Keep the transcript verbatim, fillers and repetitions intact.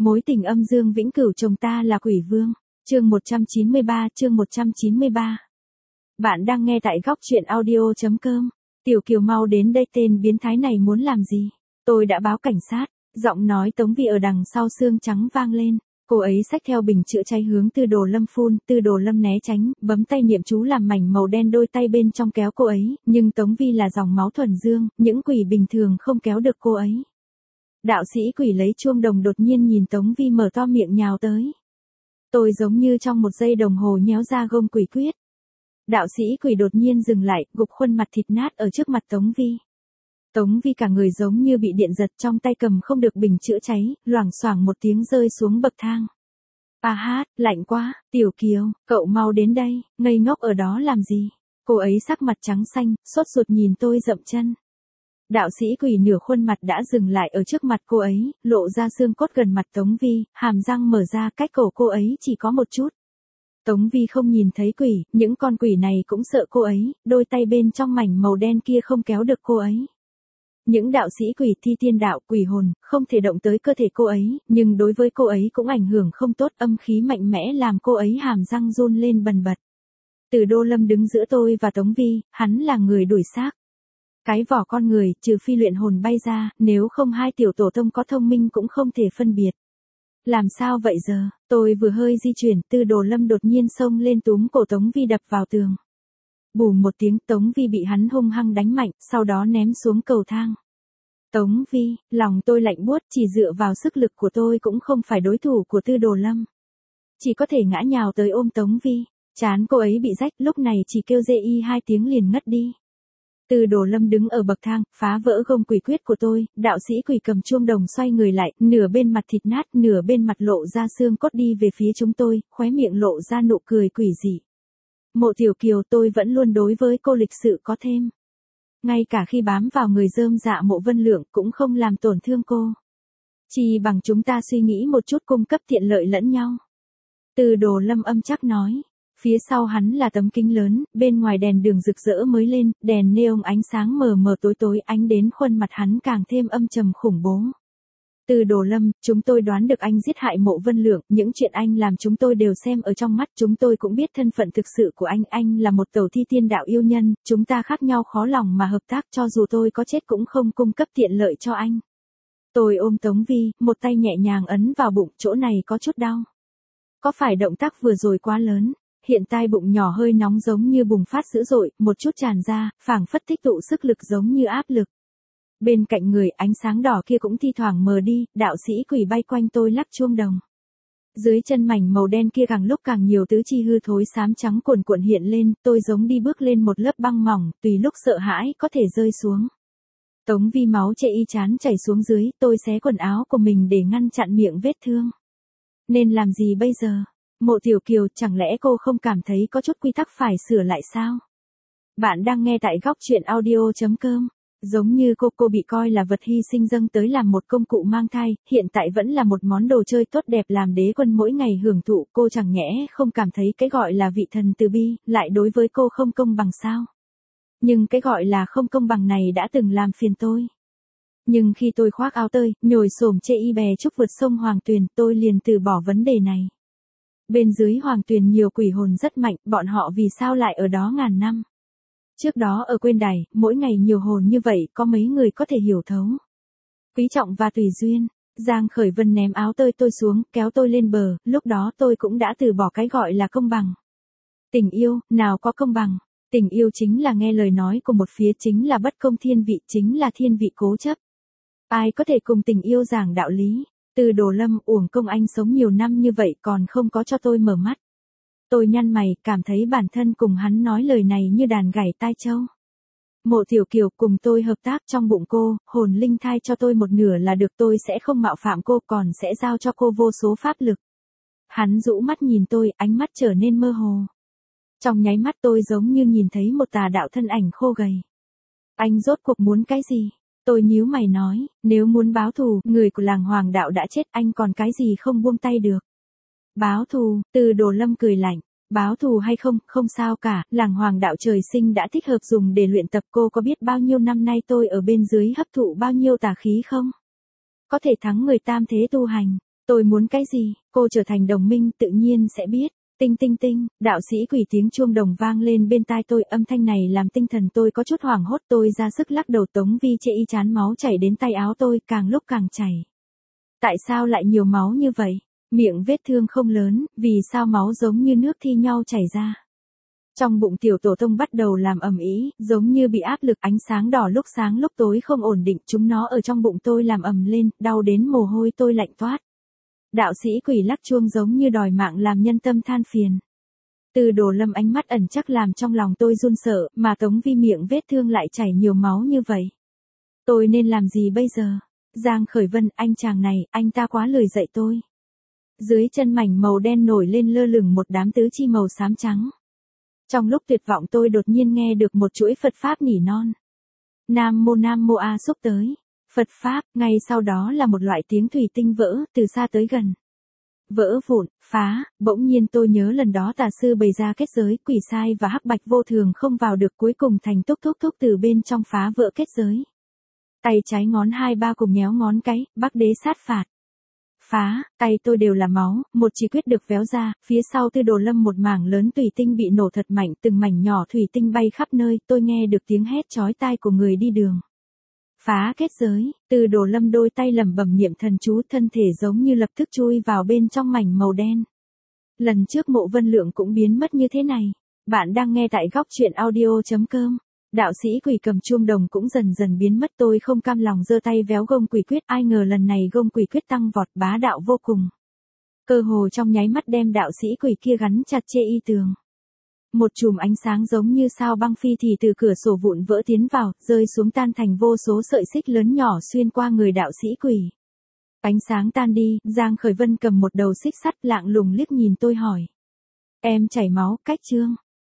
Mối tình âm dương vĩnh cửu chồng ta là quỷ vương. Chương một trăm chín mươi ba, chương một trăm chín mươi ba. Bạn đang nghe tại góc truyện audio chấm com. Tiểu Kiều mau đến đây, tên biến thái này muốn làm gì? Tôi đã báo cảnh sát. Giọng nói Tống Vi ở đằng sau xương trắng vang lên. Cô ấy xách theo bình chữa cháy hướng Tư Đồ Lâm phun, Tư Đồ Lâm né tránh, bấm tay niệm chú làm mảnh màu đen đôi tay bên trong kéo cô ấy, nhưng Tống Vi là dòng máu thuần dương, những quỷ bình thường không kéo được cô ấy. Đạo sĩ quỷ lấy chuông đồng đột nhiên nhìn Tống Vi mở to miệng nhào tới. Tôi giống như trong một giây đồng hồ nhéo ra gông quỷ quyết. Đạo sĩ quỷ đột nhiên dừng lại, gục khuôn mặt thịt nát ở trước mặt Tống Vi. Tống Vi cả người giống như bị điện giật, trong tay cầm không được bình chữa cháy, loảng xoảng một tiếng rơi xuống bậc thang. À hát, lạnh quá, Tiểu Kiều, cậu mau đến đây, ngây ngốc ở đó làm gì? Cô ấy sắc mặt trắng xanh, sốt ruột nhìn tôi dậm chân. Đạo sĩ quỷ nửa khuôn mặt đã dừng lại ở trước mặt cô ấy, lộ ra xương cốt gần mặt Tống Vi, hàm răng mở ra cách cổ cô ấy chỉ có một chút. Tống Vi không nhìn thấy quỷ, những con quỷ này cũng sợ cô ấy, đôi tay bên trong mảnh màu đen kia không kéo được cô ấy. Những đạo sĩ quỷ thi tiên đạo, quỷ hồn, không thể động tới cơ thể cô ấy, nhưng đối với cô ấy cũng ảnh hưởng không tốt, âm khí mạnh mẽ làm cô ấy hàm răng run lên bần bật. Từ Đô Lâm đứng giữa tôi và Tống Vi, hắn là người đuổi xác. Cái vỏ con người, trừ phi luyện hồn bay ra, nếu không hai tiểu tổ tông có thông minh cũng không thể phân biệt. Làm sao vậy giờ? Tôi vừa hơi di chuyển, Tư Đồ Lâm đột nhiên xông lên túm cổ Tống Vi đập vào tường. Bùm một tiếng, Tống Vi bị hắn hung hăng đánh mạnh, sau đó ném xuống cầu thang. Tống Vi, lòng tôi lạnh buốt, chỉ dựa vào sức lực của tôi cũng không phải đối thủ của Tư Đồ Lâm. Chỉ có thể ngã nhào tới ôm Tống Vi, trán cô ấy bị rách, lúc này chỉ kêu dê y hai tiếng liền ngất đi. Tư Đồ Lâm đứng ở bậc thang, phá vỡ gông quỷ quyết của tôi, đạo sĩ quỷ cầm chuông đồng xoay người lại, nửa bên mặt thịt nát, nửa bên mặt lộ ra xương cốt đi về phía chúng tôi, khóe miệng lộ ra nụ cười quỷ dị. Mộ Tiểu Kiều, tôi vẫn luôn đối với cô lịch sự có thêm. Ngay cả khi bám vào người rơm dạ Mộ Vân Lượng cũng không làm tổn thương cô. Chỉ bằng chúng ta suy nghĩ một chút cung cấp tiện lợi lẫn nhau. Tư Đồ Lâm âm chắc nói. Phía sau hắn là tấm kính lớn, bên ngoài đèn đường rực rỡ mới lên, đèn neon ánh sáng mờ mờ tối tối ánh đến khuôn mặt hắn càng thêm âm trầm khủng bố. Từ Đồ Lâm, chúng tôi đoán được anh giết hại Mộ Vân Lượng, những chuyện anh làm chúng tôi đều xem ở trong mắt, chúng tôi cũng biết thân phận thực sự của anh, anh là một tẩu thi tiên đạo yêu nhân, chúng ta khác nhau khó lòng mà hợp tác, cho dù tôi có chết cũng không cung cấp tiện lợi cho anh. Tôi ôm Tống Vi, một tay nhẹ nhàng ấn vào bụng, chỗ này có chút đau. Có phải động tác vừa rồi quá lớn? Hiện tại bụng nhỏ hơi nóng giống như bùng phát dữ dội, một chút tràn ra, phảng phất tích tụ sức lực giống như áp lực. Bên cạnh người, ánh sáng đỏ kia cũng thi thoảng mờ đi, đạo sĩ quỷ bay quanh tôi lắc chuông đồng. Dưới chân mảnh màu đen kia càng lúc càng nhiều tứ chi hư thối xám trắng cuồn cuộn hiện lên, tôi giống đi bước lên một lớp băng mỏng, tùy lúc sợ hãi có thể rơi xuống. Tống Vi máu chảy y chán chảy xuống dưới, tôi xé quần áo của mình để ngăn chặn miệng vết thương. Nên làm gì bây giờ? Mộ Tiểu Kiều, chẳng lẽ cô không cảm thấy có chút quy tắc phải sửa lại sao? Bạn đang nghe tại góc truyện audio chấm com. Giống như cô, cô bị coi là vật hy sinh dâng tới làm một công cụ mang thai, hiện tại vẫn là một món đồ chơi tốt đẹp làm đế quân mỗi ngày hưởng thụ, cô chẳng nhẽ không cảm thấy cái gọi là vị thần từ bi, lại đối với cô không công bằng sao? Nhưng cái gọi là không công bằng này đã từng làm phiền tôi. Nhưng khi tôi khoác áo tơi, nhồi xổm chê y bè trúc vượt sông Hoàng Tuyền, tôi liền từ bỏ vấn đề này. Bên dưới Hoàng Tuyền nhiều quỷ hồn rất mạnh, bọn họ vì sao lại ở đó ngàn năm? Trước đó ở Quên Đài, mỗi ngày nhiều hồn như vậy, có mấy người có thể hiểu thấu. Quý Trọng và Tùy Duyên, Giang Khởi Vân ném áo tơi tôi xuống, kéo tôi lên bờ, lúc đó tôi cũng đã từ bỏ cái gọi là công bằng. Tình yêu, nào có công bằng, tình yêu chính là nghe lời nói của một phía, chính là bất công thiên vị, chính là thiên vị cố chấp. Ai có thể cùng tình yêu giảng đạo lý? Từ Đồ Lâm, uổng công anh sống nhiều năm như vậy còn không có cho tôi mở mắt. Tôi nhăn mày, cảm thấy bản thân cùng hắn nói lời này như đàn gảy tai trâu. Mộ Tiểu Kiều, cùng tôi hợp tác, trong bụng cô, hồn linh thai cho tôi một nửa là được, tôi sẽ không mạo phạm cô, còn sẽ giao cho cô vô số pháp lực. Hắn rũ mắt nhìn tôi, ánh mắt trở nên mơ hồ. Trong nháy mắt tôi giống như nhìn thấy một tà đạo thân ảnh khô gầy. Anh rốt cuộc muốn cái gì? Tôi nhíu mày nói, nếu muốn báo thù, người của làng Hoàng đạo đã chết, anh còn cái gì không buông tay được. Báo thù, Từ Đồ Lâm cười lạnh, báo thù hay không, không sao cả, làng Hoàng đạo trời sinh đã thích hợp dùng để luyện tập, cô có biết bao nhiêu năm nay tôi ở bên dưới hấp thụ bao nhiêu tà khí không? Có thể thắng người tam thế tu hành, Tôi muốn cái gì, cô trở thành đồng minh tự nhiên sẽ biết. Tinh tinh tinh, đạo sĩ quỷ tiếng chuông đồng vang lên bên tai tôi, âm thanh này làm tinh thần tôi có chút hoảng hốt, tôi ra sức lắc đầu. Tống Vi chê y chán máu chảy đến tay áo tôi, càng lúc càng chảy. Tại sao lại nhiều máu như vậy? Miệng vết thương không lớn, vì sao máu giống như nước thi nhau chảy ra? Trong bụng tiểu tổ tông bắt đầu làm ầm ĩ, giống như bị áp lực, ánh sáng đỏ lúc sáng lúc tối không ổn định, chúng nó ở trong bụng tôi làm ầm lên, đau đến mồ hôi tôi lạnh toát. Đạo sĩ quỷ lắc chuông giống như đòi mạng làm nhân tâm than phiền. Từ Đồ Lâm ánh mắt ẩn chắc làm trong lòng tôi run sợ, mà Tống Vi miệng vết thương lại chảy nhiều máu như vậy. Tôi nên làm gì bây giờ? Giang Khởi Vân, anh chàng này, anh ta quá lười dạy tôi. Dưới chân mảnh màu đen nổi lên lơ lửng một đám tứ chi màu xám trắng. Trong lúc tuyệt vọng tôi đột nhiên nghe được một chuỗi Phật Pháp nỉ non. Nam mô Nam mô A xúc tới. Phật Pháp, ngay sau đó là một loại tiếng thủy tinh vỡ, từ xa tới gần. Vỡ vụn, phá, bỗng nhiên tôi nhớ lần đó tà sư bày ra kết giới, quỷ sai và hắc bạch vô thường không vào được, cuối cùng thành túc thúc thúc từ bên trong phá vỡ kết giới. Tay trái ngón hai ba cùng nhéo ngón cái, Bắc Đế sát phạt. Phá, tay tôi đều là máu, một chỉ quyết được véo ra, phía sau Tư Đồ Lâm một mảng lớn thủy tinh bị nổ thật mạnh, từng mảnh nhỏ thủy tinh bay khắp nơi, tôi nghe được tiếng hét chói tai của người đi đường. Phá kết giới, Tư Đồ Lâm đôi tay lẩm bẩm niệm thần chú, thân thể giống như lập tức chui vào bên trong mảnh màu đen. Lần trước Mộ Vân Lượng cũng biến mất như thế này. Bạn đang nghe tại góc truyện audio chấm com. Đạo sĩ quỷ cầm chuông đồng cũng dần dần biến mất, tôi không cam lòng giơ tay véo gông quỷ quyết, ai ngờ lần này gông quỷ quyết tăng vọt bá đạo vô cùng. Cơ hồ trong nháy mắt đem đạo sĩ quỷ kia gắn chặt chê y tường. Một chùm ánh sáng giống như sao băng phi thì từ cửa sổ vụn vỡ tiến vào, rơi xuống tan thành vô số sợi xích lớn nhỏ xuyên qua người đạo sĩ quỷ. Ánh sáng tan đi, Giang Khởi Vân cầm một đầu xích sắt lạng lùng liếc nhìn tôi hỏi. Em chảy máu, cách chương.